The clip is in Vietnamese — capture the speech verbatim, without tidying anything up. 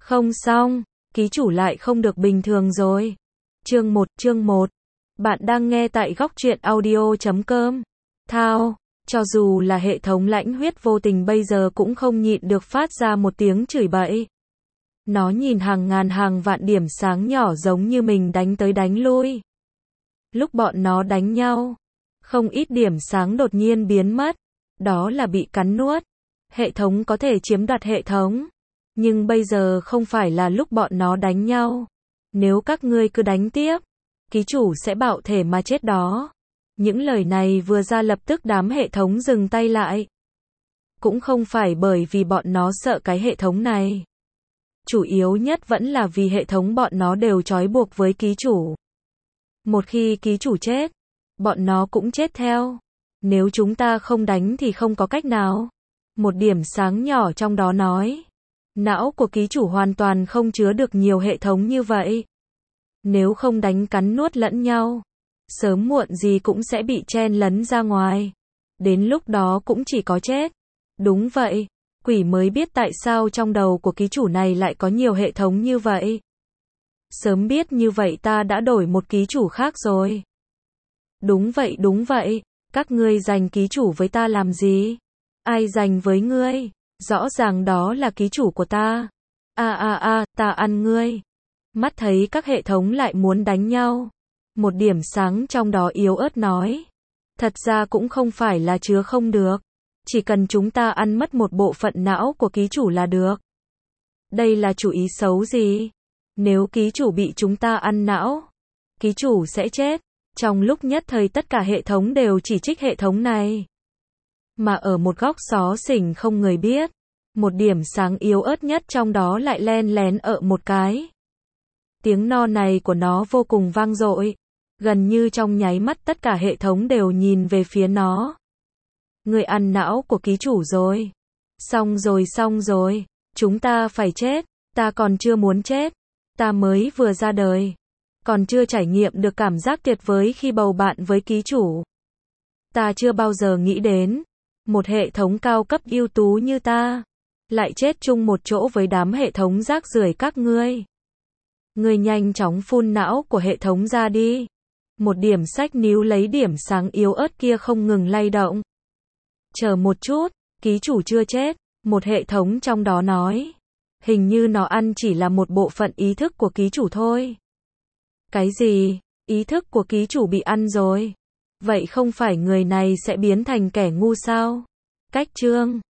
Không xong, ký chủ lại không được bình thường rồi. Chương một, chương một. Bạn đang nghe tại góc truyện audio chấm com. Thao, cho dù là hệ thống lãnh huyết vô tình bây giờ cũng không nhịn được phát ra một tiếng chửi bậy. Nó nhìn hàng ngàn hàng vạn điểm sáng nhỏ giống như mình đánh tới đánh lui. Lúc bọn nó đánh nhau, không ít điểm sáng đột nhiên biến mất. Đó là bị cắn nuốt. Hệ thống có thể chiếm đoạt hệ thống. Nhưng bây giờ không phải là lúc bọn nó đánh nhau. Nếu các ngươi cứ đánh tiếp, ký chủ sẽ bạo thể mà chết đó. Những lời này vừa ra lập tức đám hệ thống dừng tay lại. Cũng không phải bởi vì bọn nó sợ cái hệ thống này. Chủ yếu nhất vẫn là vì hệ thống bọn nó đều trói buộc với ký chủ. Một khi ký chủ chết, bọn nó cũng chết theo. Nếu chúng ta không đánh thì không có cách nào. Một điểm sáng nhỏ trong đó nói. Não của ký chủ hoàn toàn không chứa được nhiều hệ thống như vậy. Nếu không đánh cắn nuốt lẫn nhau, sớm muộn gì cũng sẽ bị chen lấn ra ngoài. Đến lúc đó cũng chỉ có chết. Đúng vậy, quỷ mới biết tại sao trong đầu của ký chủ này lại có nhiều hệ thống như vậy. Sớm biết như vậy ta đã đổi một ký chủ khác rồi. Đúng vậy đúng vậy, các ngươi giành ký chủ với ta làm gì? Ai giành với ngươi? Rõ ràng đó là ký chủ của ta. A a a, ta ăn ngươi. Mắt thấy các hệ thống lại muốn đánh nhau. Một điểm sáng trong đó yếu ớt nói. Thật ra cũng không phải là chứa không được. Chỉ cần chúng ta ăn mất một bộ phận não của ký chủ là được. Đây là chủ ý xấu gì? Nếu ký chủ bị chúng ta ăn não, ký chủ sẽ chết. Trong lúc nhất thời tất cả hệ thống đều chỉ trích hệ thống này. Mà ở một góc xó xỉnh không người biết, một điểm sáng yếu ớt nhất trong đó lại len lén ở một cái. Tiếng no này của nó vô cùng vang dội, gần như trong nháy mắt tất cả hệ thống đều nhìn về phía nó. Người ăn não của ký chủ rồi. Xong rồi xong rồi, chúng ta phải chết, ta còn chưa muốn chết, ta mới vừa ra đời. Còn chưa trải nghiệm được cảm giác tuyệt vời khi bầu bạn với ký chủ. Ta chưa bao giờ nghĩ đến, một hệ thống cao cấp ưu tú như ta, lại chết chung một chỗ với đám hệ thống rác rưởi các ngươi. Ngươi nhanh chóng phun não của hệ thống ra đi. Một điểm sách níu lấy điểm sáng yếu ớt kia không ngừng lay động. Chờ một chút, ký chủ chưa chết, một hệ thống trong đó nói. Hình như nó ăn chỉ là một bộ phận ý thức của ký chủ thôi. Cái gì? Ý thức của ký chủ bị ăn rồi? Vậy không phải người này sẽ biến thành kẻ ngu sao? Cách chương